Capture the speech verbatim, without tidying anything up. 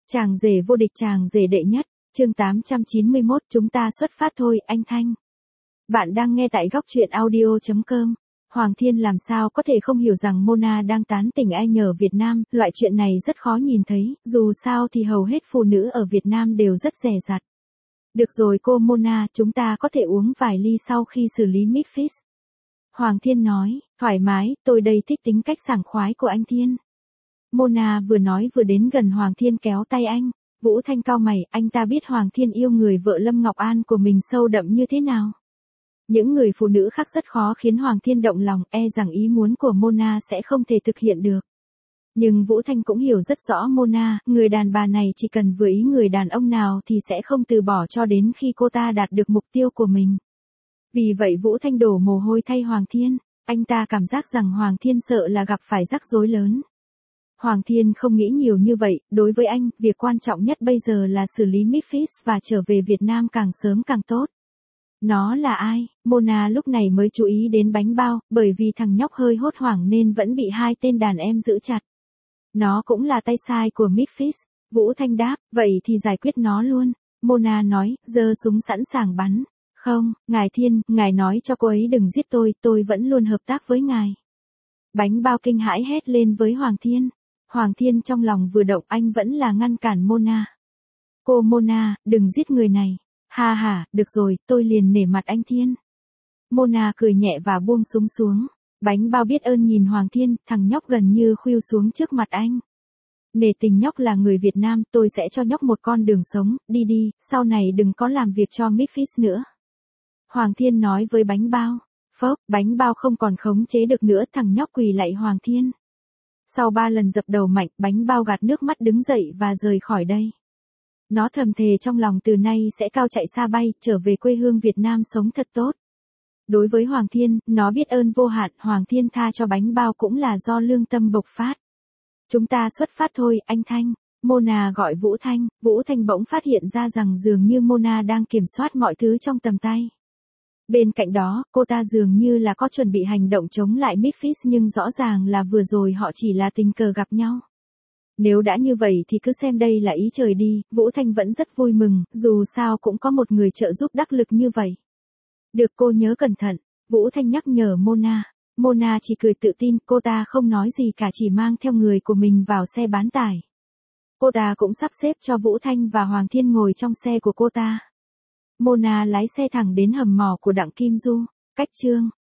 Chàng rể vô địch, chàng rể đệ nhất, chương tám trăm chín mươi mốt, chúng ta xuất phát thôi, anh Thanh. Bạn đang nghe tại góc truyện audio chấm com. Hoàng Thiên làm sao có thể không hiểu rằng Mona đang tán tỉnh ai nhờ Việt Nam, loại chuyện này rất khó nhìn thấy, dù sao thì hầu hết phụ nữ ở Việt Nam đều rất dè dặt. Được rồi cô Mona, chúng ta có thể uống vài ly sau khi xử lý Memphis. Hoàng Thiên nói, thoải mái, tôi đây thích tính cách sảng khoái của anh Thiên. Mona vừa nói vừa đến gần Hoàng Thiên kéo tay anh. Vũ Thanh cau mày, anh ta biết Hoàng Thiên yêu người vợ Lâm Ngọc An của mình sâu đậm như thế nào. Những người phụ nữ khác rất khó khiến Hoàng Thiên động lòng, e rằng ý muốn của Mona sẽ không thể thực hiện được. Nhưng Vũ Thanh cũng hiểu rất rõ Mona, người đàn bà này chỉ cần vừa ý người đàn ông nào thì sẽ không từ bỏ cho đến khi cô ta đạt được mục tiêu của mình. Vì vậy Vũ Thanh đổ mồ hôi thay Hoàng Thiên, anh ta cảm giác rằng Hoàng Thiên sợ là gặp phải rắc rối lớn. Hoàng Thiên không nghĩ nhiều như vậy, đối với anh, việc quan trọng nhất bây giờ là xử lý Memphis và trở về Việt Nam càng sớm càng tốt. Nó là ai? Mona lúc này mới chú ý đến bánh bao, bởi vì thằng nhóc hơi hốt hoảng nên vẫn bị hai tên đàn em giữ chặt. Nó cũng là tay sai của Memphis. Vũ Thanh đáp, vậy thì giải quyết nó luôn. Mona nói, giơ súng sẵn sàng bắn. Không, ngài Thiên, ngài nói cho cô ấy đừng giết tôi, tôi vẫn luôn hợp tác với ngài. Bánh bao kinh hãi hét lên với Hoàng Thiên. Hoàng Thiên trong lòng vừa động, anh vẫn là ngăn cản Mona. Cô Mona, đừng giết người này. Ha ha, được rồi, tôi liền nể mặt anh Thiên. Mona cười nhẹ và buông súng xuống. Bánh bao biết ơn nhìn Hoàng Thiên, thằng nhóc gần như khuỵu xuống trước mặt anh. Nể tình nhóc là người Việt Nam, tôi sẽ cho nhóc một con đường sống, đi đi, sau này đừng có làm việc cho Memphis nữa. Hoàng Thiên nói với bánh bao. Phốc, bánh bao không còn khống chế được nữa, thằng nhóc quỳ lạy Hoàng Thiên. Sau ba lần dập đầu mạnh, bánh bao gạt nước mắt đứng dậy và rời khỏi đây. Nó thầm thề trong lòng từ nay sẽ cao chạy xa bay, trở về quê hương Việt Nam sống thật tốt. Đối với Hoàng Thiên, nó biết ơn vô hạn, Hoàng Thiên tha cho bánh bao cũng là do lương tâm bộc phát. Chúng ta xuất phát thôi, anh Thanh. Mona gọi Vũ Thanh, Vũ Thanh bỗng phát hiện ra rằng dường như Mona đang kiểm soát mọi thứ trong tầm tay. Bên cạnh đó, cô ta dường như là có chuẩn bị hành động chống lại Memphis nhưng rõ ràng là vừa rồi họ chỉ là tình cờ gặp nhau. Nếu đã như vậy thì cứ xem đây là ý trời đi, Vũ Thanh vẫn rất vui mừng, dù sao cũng có một người trợ giúp đắc lực như vậy. Được cô nhớ cẩn thận, Vũ Thanh nhắc nhở Mona. Mona chỉ cười tự tin, cô ta không nói gì cả, chỉ mang theo người của mình vào xe bán tải. Cô ta cũng sắp xếp cho Vũ Thanh và Hoàng Thiên ngồi trong xe của cô ta. Mona lái xe thẳng đến hầm mỏ của Đặng Kim Du. Cách chương